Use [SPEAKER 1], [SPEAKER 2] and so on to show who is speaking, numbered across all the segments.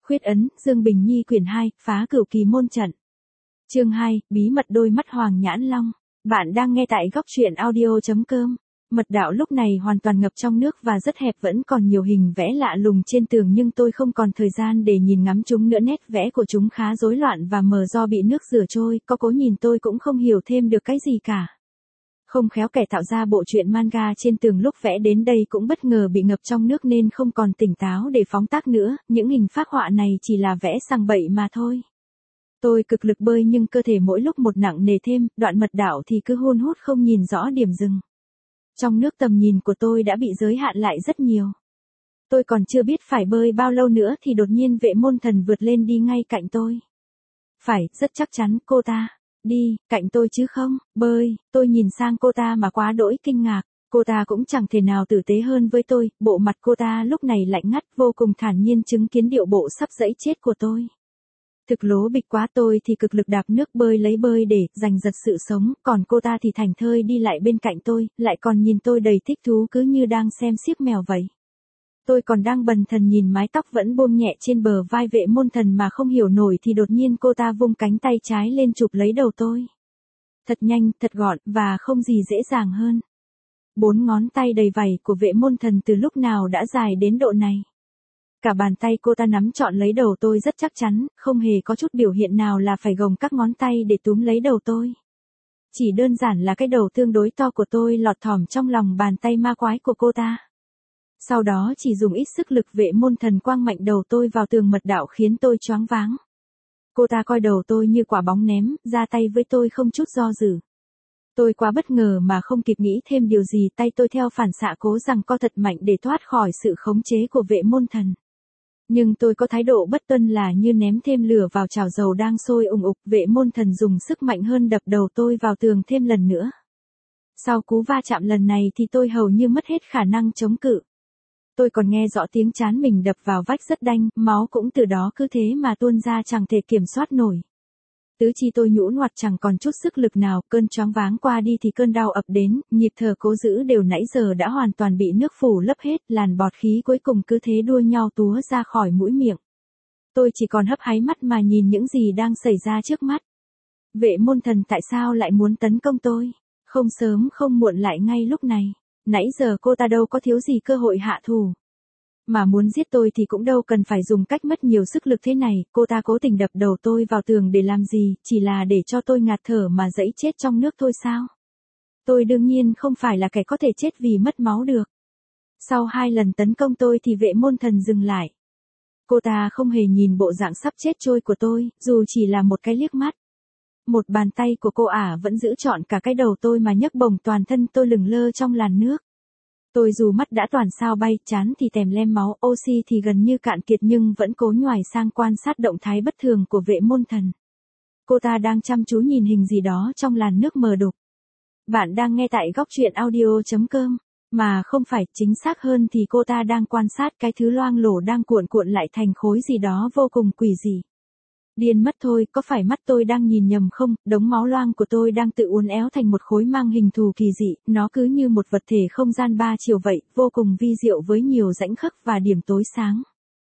[SPEAKER 1] Khuyết ấn, Dương Bình Nhi quyển 2, phá cửu kỳ môn trận. Chương 2, bí mật đôi mắt Hoàng Nhãn Long. Bạn đang nghe tại góc truyện audio.com. Mật đạo lúc này hoàn toàn ngập trong nước và rất hẹp, vẫn còn nhiều hình vẽ lạ lùng trên tường nhưng tôi không còn thời gian để nhìn ngắm chúng nữa. Nét vẽ của chúng khá rối loạn và mờ do bị nước rửa trôi, có cố nhìn tôi cũng không hiểu thêm được cái gì cả. Không khéo kẻ tạo ra bộ truyện manga trên tường lúc vẽ đến đây cũng bất ngờ bị ngập trong nước nên không còn tỉnh táo để phóng tác nữa, những hình phác họa này chỉ là vẽ sằng bậy mà thôi. Tôi cực lực bơi nhưng cơ thể mỗi lúc một nặng nề thêm, đoạn mật đạo thì cứ hun hút không nhìn rõ điểm dừng. Trong nước tầm nhìn của tôi đã bị giới hạn lại rất nhiều. Tôi còn chưa biết phải bơi bao lâu nữa thì đột nhiên vệ môn thần vượt lên đi ngay cạnh tôi. Phải, rất chắc chắn, cô ta. Đi, cạnh tôi chứ không, bơi, tôi nhìn sang cô ta mà quá đỗi kinh ngạc. Cô ta cũng chẳng thể nào tử tế hơn với tôi, bộ mặt cô ta lúc này lạnh ngắt vô cùng thản nhiên chứng kiến điệu bộ sắp dẫy chết của tôi. Thực lố bịch quá, tôi thì cực lực đạp nước bơi để giành giật sự sống, còn cô ta thì thảnh thơi đi lại bên cạnh tôi, lại còn nhìn tôi đầy thích thú cứ như đang xem xiếc mèo vậy. Tôi còn đang bần thần nhìn mái tóc vẫn buông nhẹ trên bờ vai vệ môn thần mà không hiểu nổi thì đột nhiên cô ta vung cánh tay trái lên chụp lấy đầu tôi. Thật nhanh, thật gọn, và không gì dễ dàng hơn. 4 ngón tay đầy vảy của vệ môn thần từ lúc nào đã dài đến độ này. Cả bàn tay cô ta nắm trọn lấy đầu tôi rất chắc chắn, không hề có chút biểu hiện nào là phải gồng các ngón tay để túm lấy đầu tôi. Chỉ đơn giản là cái đầu tương đối to của tôi lọt thỏm trong lòng bàn tay ma quái của cô ta. Sau đó chỉ dùng ít sức lực vệ môn thần quang mạnh đầu tôi vào tường mật đạo khiến tôi choáng váng. Cô ta coi đầu tôi như quả bóng ném, ra tay với tôi không chút do dự. Tôi quá bất ngờ mà không kịp nghĩ thêm điều gì, tay tôi theo phản xạ cố giằng co thật mạnh để thoát khỏi sự khống chế của vệ môn thần. Nhưng tôi có thái độ bất tuân là như ném thêm lửa vào chảo dầu đang sôi ùng ục, vệ môn thần dùng sức mạnh hơn đập đầu tôi vào tường thêm lần nữa. Sau cú va chạm lần này thì tôi hầu như mất hết khả năng chống cự. Tôi còn nghe rõ tiếng trán mình đập vào vách rất đanh, máu cũng từ đó cứ thế mà tuôn ra chẳng thể kiểm soát nổi. Tứ chi tôi nhũn ngoặt chẳng còn chút sức lực nào, cơn choáng váng qua đi thì cơn đau ập đến, nhịp thở cố giữ đều nãy giờ đã hoàn toàn bị nước phủ lấp hết, làn bọt khí cuối cùng cứ thế đua nhau túa ra khỏi mũi miệng. Tôi chỉ còn hấp háy mắt mà nhìn những gì đang xảy ra trước mắt. Vệ môn thần tại sao lại muốn tấn công tôi? Không sớm không muộn lại ngay lúc này. Nãy giờ cô ta đâu có thiếu gì cơ hội hạ thủ. Mà muốn giết tôi thì cũng đâu cần phải dùng cách mất nhiều sức lực thế này, cô ta cố tình đập đầu tôi vào tường để làm gì, chỉ là để cho tôi ngạt thở mà dẫy chết trong nước thôi sao? Tôi đương nhiên không phải là kẻ có thể chết vì mất máu được. Sau 2 lần tấn công tôi thì vệ môn thần dừng lại. Cô ta không hề nhìn bộ dạng sắp chết trôi của tôi, dù chỉ là một cái liếc mắt. Một bàn tay của cô ả vẫn giữ trọn cả cái đầu tôi mà nhấc bổng toàn thân tôi lửng lơ trong làn nước. Tôi dù mắt đã toàn sao bay, trán thì tèm lem máu, oxy thì gần như cạn kiệt nhưng vẫn cố nhoài sang quan sát động thái bất thường của vệ môn thần. Cô ta đang chăm chú nhìn hình gì đó trong làn nước mờ đục. Bạn đang nghe tại góc truyện audio.com, mà không phải, chính xác hơn thì cô ta đang quan sát cái thứ loang lổ đang cuộn cuộn lại thành khối gì đó vô cùng quỷ dị. Điên mất thôi, có phải mắt tôi đang nhìn nhầm không? Đống máu loang của tôi đang tự uốn éo thành một khối mang hình thù kỳ dị, nó cứ như một vật thể không gian 3 chiều vậy, vô cùng vi diệu với nhiều rãnh khắc và điểm tối sáng.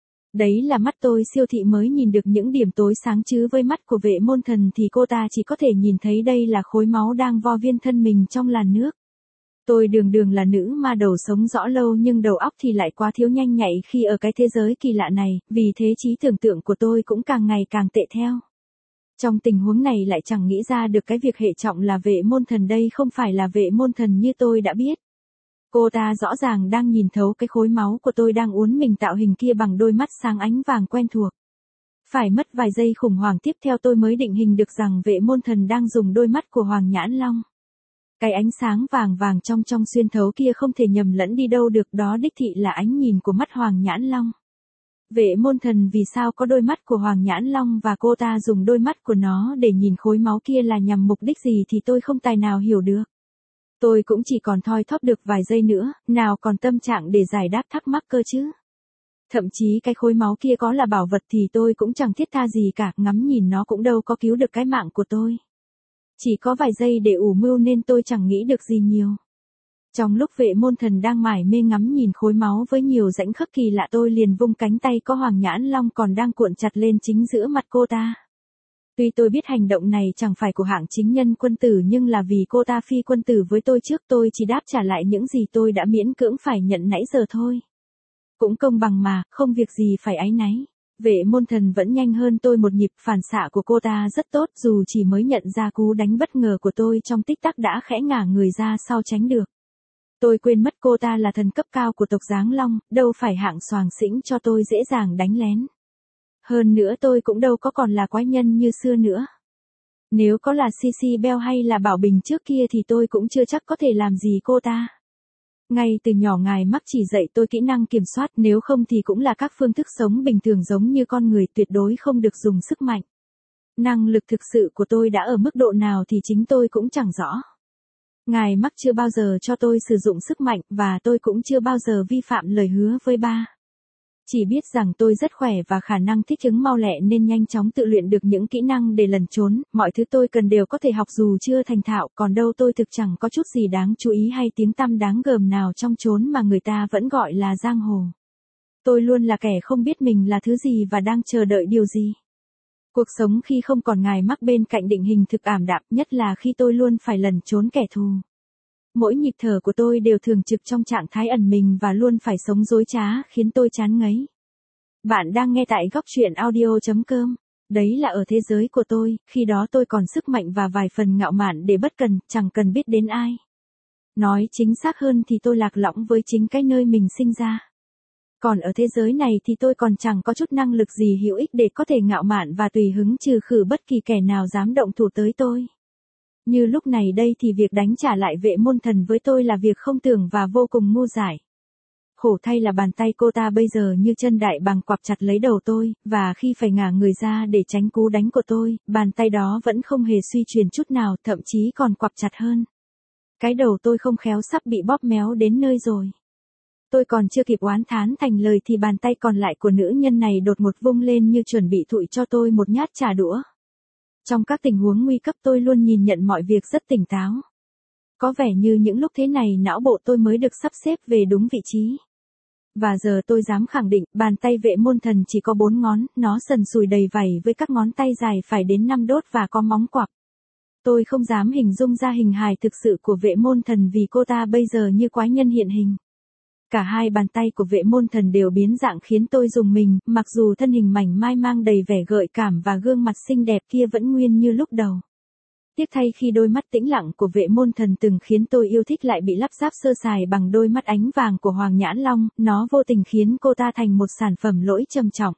[SPEAKER 1] Đấy là mắt tôi siêu thị mới nhìn được những điểm tối sáng chứ với mắt của vệ môn thần thì cô ta chỉ có thể nhìn thấy đây là khối máu đang vo viên thân mình trong làn nước. Tôi đường là nữ ma đầu sống rõ lâu nhưng đầu óc thì lại quá thiếu nhanh nhạy khi ở cái thế giới kỳ lạ này, vì thế trí tưởng tượng của tôi cũng càng ngày càng tệ theo. Trong tình huống này lại chẳng nghĩ ra được cái việc hệ trọng là vệ môn thần đây không phải là vệ môn thần như tôi đã biết. Cô ta rõ ràng đang nhìn thấu cái khối máu của tôi đang uốn mình tạo hình kia bằng đôi mắt sáng ánh vàng quen thuộc. Phải mất vài giây khủng hoảng tiếp theo tôi mới định hình được rằng vệ môn thần đang dùng đôi mắt của Hoàng Nhãn Long. Cái ánh sáng vàng vàng trong xuyên thấu kia không thể nhầm lẫn đi đâu được, đó đích thị là ánh nhìn của mắt Hoàng Nhãn Long. Vệ môn thần vì sao có đôi mắt của Hoàng Nhãn Long và cô ta dùng đôi mắt của nó để nhìn khối máu kia là nhằm mục đích gì thì tôi không tài nào hiểu được. Tôi cũng chỉ còn thoi thóp được vài giây nữa, nào còn tâm trạng để giải đáp thắc mắc cơ chứ. Thậm chí cái khối máu kia có là bảo vật thì tôi cũng chẳng thiết tha gì cả, ngắm nhìn nó cũng đâu có cứu được cái mạng của tôi. Chỉ có vài giây để ủ mưu nên tôi chẳng nghĩ được gì nhiều. Trong lúc vệ môn thần đang mải mê ngắm nhìn khối máu với nhiều rãnh khắc kỳ lạ, tôi liền vung cánh tay có Hoàng Nhãn Long còn đang cuộn chặt lên chính giữa mặt cô ta. Tuy tôi biết hành động này chẳng phải của hạng chính nhân quân tử, nhưng là vì cô ta phi quân tử với tôi trước, tôi chỉ đáp trả lại những gì tôi đã miễn cưỡng phải nhận nãy giờ thôi. Cũng công bằng mà, không việc gì phải áy náy. Vệ môn thần vẫn nhanh hơn tôi một nhịp, phản xạ của cô ta rất tốt, dù chỉ mới nhận ra cú đánh bất ngờ của tôi trong tích tắc đã khẽ ngả người ra sau tránh được. Tôi quên mất cô ta là thần cấp cao của tộc Giáng Long, đâu phải hạng xoàng xĩnh cho tôi dễ dàng đánh lén. Hơn nữa tôi cũng đâu có còn là quái nhân như xưa nữa. Nếu có là CC Bell hay là Bảo Bình trước kia thì tôi cũng chưa chắc có thể làm gì cô ta. Ngay từ nhỏ ngài mắc chỉ dạy tôi kỹ năng kiểm soát, nếu không thì cũng là các phương thức sống bình thường giống như con người, tuyệt đối không được dùng sức mạnh. Năng lực thực sự của tôi đã ở mức độ nào thì chính tôi cũng chẳng rõ. Ngài mắc chưa bao giờ cho tôi sử dụng sức mạnh, và tôi cũng chưa bao giờ vi phạm lời hứa với ba. Chỉ biết rằng tôi rất khỏe và khả năng thích ứng mau lẹ nên nhanh chóng tự luyện được những kỹ năng để lẩn trốn, mọi thứ tôi cần đều có thể học dù chưa thành thạo, còn đâu tôi thực chẳng có chút gì đáng chú ý hay tiếng tăm đáng gờm nào trong chốn mà người ta vẫn gọi là giang hồ. Tôi luôn là kẻ không biết mình là thứ gì và đang chờ đợi điều gì. Cuộc sống khi không còn ngài mắc bên cạnh định hình thực ảm đạm, nhất là khi tôi luôn phải lẩn trốn kẻ thù. Mỗi nhịp thở của tôi đều thường trực trong trạng thái ẩn mình và luôn phải sống dối trá, khiến tôi chán ngấy. Bạn đang nghe tại góc truyện audio.com. Đấy là ở thế giới của tôi, khi đó tôi còn sức mạnh và vài phần ngạo mạn để bất cần, chẳng cần biết đến ai. Nói chính xác hơn thì tôi lạc lõng với chính cái nơi mình sinh ra. Còn ở thế giới này thì tôi còn chẳng có chút năng lực gì hữu ích để có thể ngạo mạn và tùy hứng trừ khử bất kỳ kẻ nào dám động thủ tới tôi. Như lúc này đây thì việc đánh trả lại vệ môn thần với tôi là việc không tưởng và vô cùng ngu dại. Khổ thay là bàn tay cô ta bây giờ như chân đại bàng quặp chặt lấy đầu tôi, và khi phải ngả người ra để tránh cú đánh của tôi, bàn tay đó vẫn không hề suy chuyển chút nào, thậm chí còn quặp chặt hơn. Cái đầu tôi không khéo sắp bị bóp méo đến nơi rồi. Tôi còn chưa kịp oán thán thành lời thì bàn tay còn lại của nữ nhân này đột ngột vung lên như chuẩn bị thụi cho tôi một nhát trả đũa. Trong các tình huống nguy cấp tôi luôn nhìn nhận mọi việc rất tỉnh táo. Có vẻ như những lúc thế này não bộ tôi mới được sắp xếp về đúng vị trí. Và giờ tôi dám khẳng định, bàn tay vệ môn thần chỉ có 4 ngón, nó sần sùi đầy vảy với các ngón tay dài phải đến 5 đốt và có móng quặp. Tôi không dám hình dung ra hình hài thực sự của vệ môn thần vì cô ta bây giờ như quái nhân hiện hình. Cả hai bàn tay của vệ môn thần đều biến dạng khiến tôi rùng mình, mặc dù thân hình mảnh mai mang đầy vẻ gợi cảm và gương mặt xinh đẹp kia vẫn nguyên như lúc đầu. Tiếc thay khi đôi mắt tĩnh lặng của vệ môn thần từng khiến tôi yêu thích lại bị lắp ráp sơ sài bằng đôi mắt ánh vàng của Hoàng Nhãn Long, nó vô tình khiến cô ta thành một sản phẩm lỗi trầm trọng.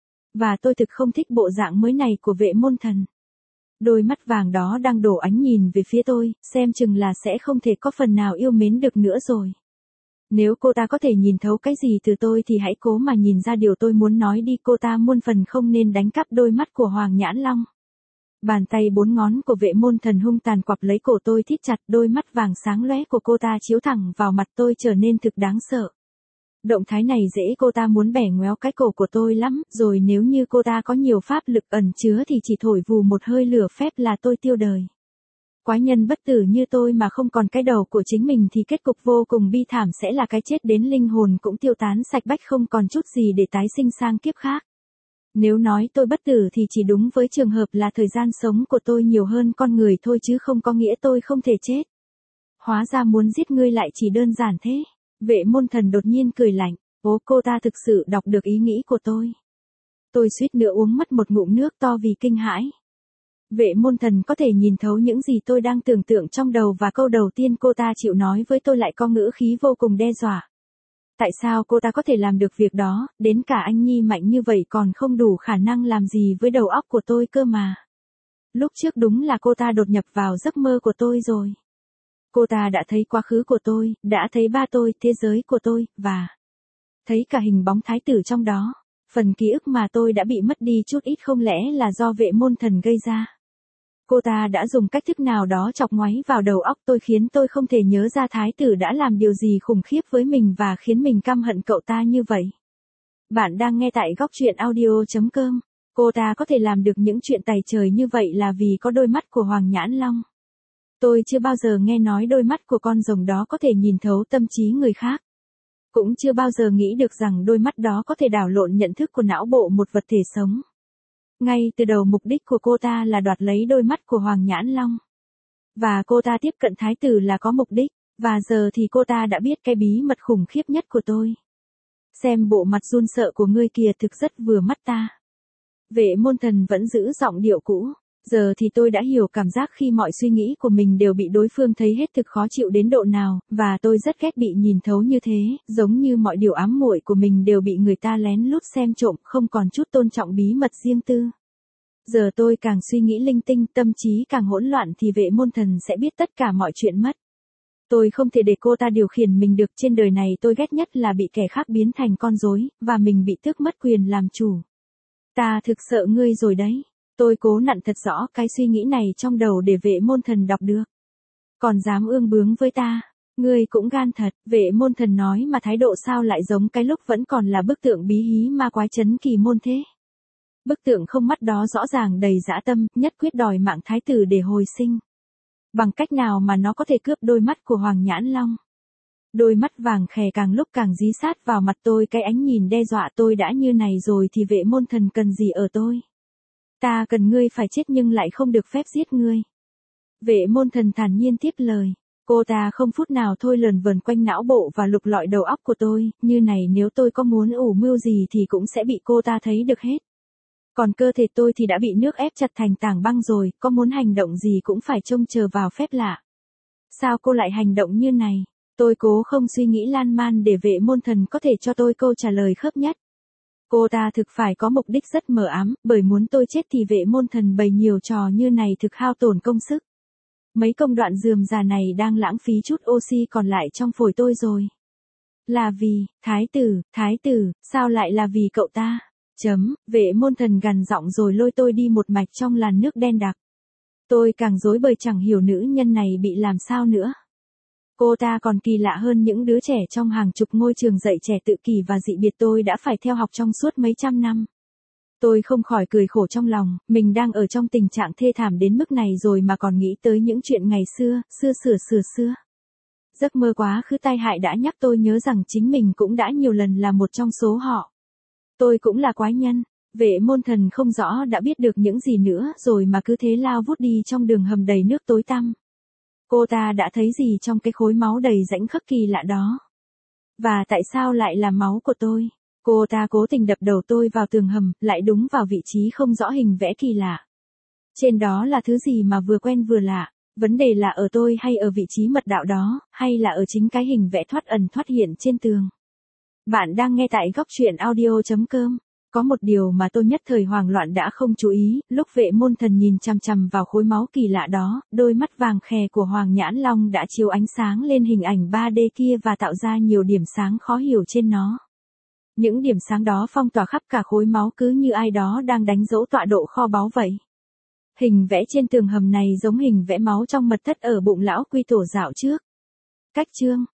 [SPEAKER 1] Và tôi thực không thích bộ dạng mới này của vệ môn thần. Đôi mắt vàng đó đang đổ ánh nhìn về phía tôi, xem chừng là sẽ không thể có phần nào yêu mến được nữa rồi. Nếu cô ta có thể nhìn thấu cái gì từ tôi thì hãy cố mà nhìn ra điều tôi muốn nói đi, cô ta muôn phần không nên đánh cắp đôi mắt của Hoàng Nhãn Long. Bàn tay 4 ngón của vệ môn thần hung tàn quặp lấy cổ tôi thít chặt, đôi mắt vàng sáng lóe của cô ta chiếu thẳng vào mặt tôi trở nên thực đáng sợ. Động thái này dễ cô ta muốn bẻ ngoéo cái cổ của tôi lắm, rồi nếu như cô ta có nhiều pháp lực ẩn chứa thì chỉ thổi vù một hơi lửa phép là tôi tiêu đời. Quái nhân bất tử như tôi mà không còn cái đầu của chính mình thì kết cục vô cùng bi thảm, sẽ là cái chết đến linh hồn cũng tiêu tán sạch bách, không còn chút gì để tái sinh sang kiếp khác. Nếu nói tôi bất tử thì chỉ đúng với trường hợp là thời gian sống của tôi nhiều hơn con người thôi, chứ không có nghĩa tôi không thể chết. Hóa ra muốn giết ngươi lại chỉ đơn giản thế. Vệ môn thần đột nhiên cười lạnh. Ố, cô ta thực sự đọc được ý nghĩ của tôi. Tôi suýt nữa uống mất một ngụm nước to vì kinh hãi. Vệ môn thần có thể nhìn thấu những gì tôi đang tưởng tượng trong đầu, và câu đầu tiên cô ta chịu nói với tôi lại có ngữ khí vô cùng đe dọa. Tại sao cô ta có thể làm được việc đó, đến cả anh Nhi mạnh như vậy còn không đủ khả năng làm gì với đầu óc của tôi cơ mà. Lúc trước đúng là cô ta đột nhập vào giấc mơ của tôi rồi. Cô ta đã thấy quá khứ của tôi, đã thấy ba tôi, thế giới của tôi, và thấy cả hình bóng thái tử trong đó. Phần ký ức mà tôi đã bị mất đi chút ít không lẽ là do vệ môn thần gây ra. Cô ta đã dùng cách thức nào đó chọc ngoáy vào đầu óc tôi khiến tôi không thể nhớ ra thái tử đã làm điều gì khủng khiếp với mình và khiến mình căm hận cậu ta như vậy. Bạn đang nghe tại góc truyện audio.com. Cô ta có thể làm được những chuyện tày trời như vậy là vì có đôi mắt của Hoàng Nhãn Long. Tôi chưa bao giờ nghe nói đôi mắt của con rồng đó có thể nhìn thấu tâm trí người khác. Cũng chưa bao giờ nghĩ được rằng đôi mắt đó có thể đảo lộn nhận thức của não bộ một vật thể sống. Ngay từ đầu mục đích của cô ta là đoạt lấy đôi mắt của Hoàng Nhãn Long. Và cô ta tiếp cận thái tử là có mục đích, và giờ thì cô ta đã biết cái bí mật khủng khiếp nhất của tôi. Xem bộ mặt run sợ của ngươi kìa, thực rất vừa mắt ta. Vệ môn thần vẫn giữ giọng điệu cũ. Giờ thì tôi đã hiểu cảm giác khi mọi suy nghĩ của mình đều bị đối phương thấy hết thực khó chịu đến độ nào, và tôi rất ghét bị nhìn thấu như thế, giống như mọi điều ám muội của mình đều bị người ta lén lút xem trộm, không còn chút tôn trọng bí mật riêng tư. Giờ tôi càng suy nghĩ linh tinh, tâm trí càng hỗn loạn thì vệ môn thần sẽ biết tất cả mọi chuyện mất. Tôi không thể để cô ta điều khiển mình được. Trên đời này tôi ghét nhất là bị kẻ khác biến thành con rối, và mình bị tước mất quyền làm chủ. Ta thực sợ ngươi rồi đấy. Tôi cố nặn thật rõ cái suy nghĩ này trong đầu để vệ môn thần đọc được. Còn dám ương bướng với ta, ngươi cũng gan thật. Vệ môn thần nói mà thái độ sao lại giống cái lúc vẫn còn là bức tượng bí hí ma quái trấn Kỳ Môn thế. Bức tượng không mắt đó rõ ràng đầy dã tâm, nhất quyết đòi mạng thái tử để hồi sinh. Bằng cách nào mà nó có thể cướp đôi mắt của Hoàng Nhãn Long? Đôi mắt vàng khè càng lúc càng dí sát vào mặt tôi, cái ánh nhìn đe dọa. Tôi đã như này rồi thì vệ môn thần cần gì ở tôi? Ta cần ngươi phải chết nhưng lại không được phép giết ngươi. Vệ môn thần thản nhiên tiếp lời. Cô ta không phút nào thôi lờn vờn quanh não bộ và lục lọi đầu óc của tôi, như này nếu tôi có muốn ủ mưu gì thì cũng sẽ bị cô ta thấy được hết. Còn cơ thể tôi thì đã bị nước ép chặt thành tảng băng rồi, có muốn hành động gì cũng phải trông chờ vào phép lạ. Sao cô lại hành động như này? Tôi cố không suy nghĩ lan man để vệ môn thần có thể cho tôi câu trả lời khớp nhất. Cô ta thực phải có mục đích rất mờ ám, bởi muốn tôi chết thì vệ môn thần bày nhiều trò như này thực hao tổn công sức. Mấy công đoạn rườm rà này đang lãng phí chút oxy còn lại trong phổi tôi rồi. Là vì, thái tử, sao lại là vì cậu ta? Vệ môn thần gằn giọng rồi lôi tôi đi một mạch trong làn nước đen đặc. Tôi càng rối bời chẳng hiểu nữ nhân này bị làm sao nữa. Cô ta còn kỳ lạ hơn những đứa trẻ trong hàng chục ngôi trường dạy trẻ tự kỷ và dị biệt tôi đã phải theo học trong suốt mấy trăm năm. Tôi không khỏi cười khổ trong lòng, mình đang ở trong tình trạng thê thảm đến mức này rồi mà còn nghĩ tới những chuyện ngày xưa. Giấc mơ quá khứ tai hại đã nhắc tôi nhớ rằng chính mình cũng đã nhiều lần là một trong số họ. Tôi cũng là quái nhân. Vệ môn thần không rõ đã biết được những gì nữa rồi mà cứ thế lao vút đi trong đường hầm đầy nước tối tăm. Cô ta đã thấy gì trong cái khối máu đầy rãnh khắc kỳ lạ đó? Và tại sao lại là máu của tôi? Cô ta cố tình đập đầu tôi vào tường hầm, lại đúng vào vị trí không rõ hình vẽ kỳ lạ. Trên đó là thứ gì mà vừa quen vừa lạ? Vấn đề là ở tôi hay ở vị trí mật đạo đó, hay là ở chính cái hình vẽ thoát ẩn thoát hiện trên tường? Bạn đang nghe tại góc truyện audio.com. Có một điều mà tôi nhất thời hoảng loạn đã không chú ý, lúc vệ môn thần nhìn chằm chằm vào khối máu kỳ lạ đó, đôi mắt vàng khè của Hoàng Nhãn Long đã chiếu ánh sáng lên hình ảnh 3D kia và tạo ra nhiều điểm sáng khó hiểu trên nó. Những điểm sáng đó phong tỏa khắp cả khối máu cứ như ai đó đang đánh dấu tọa độ kho báu vậy. Hình vẽ trên tường hầm này giống hình vẽ máu trong mật thất ở bụng lão quy tổ dạo trước. Cách chương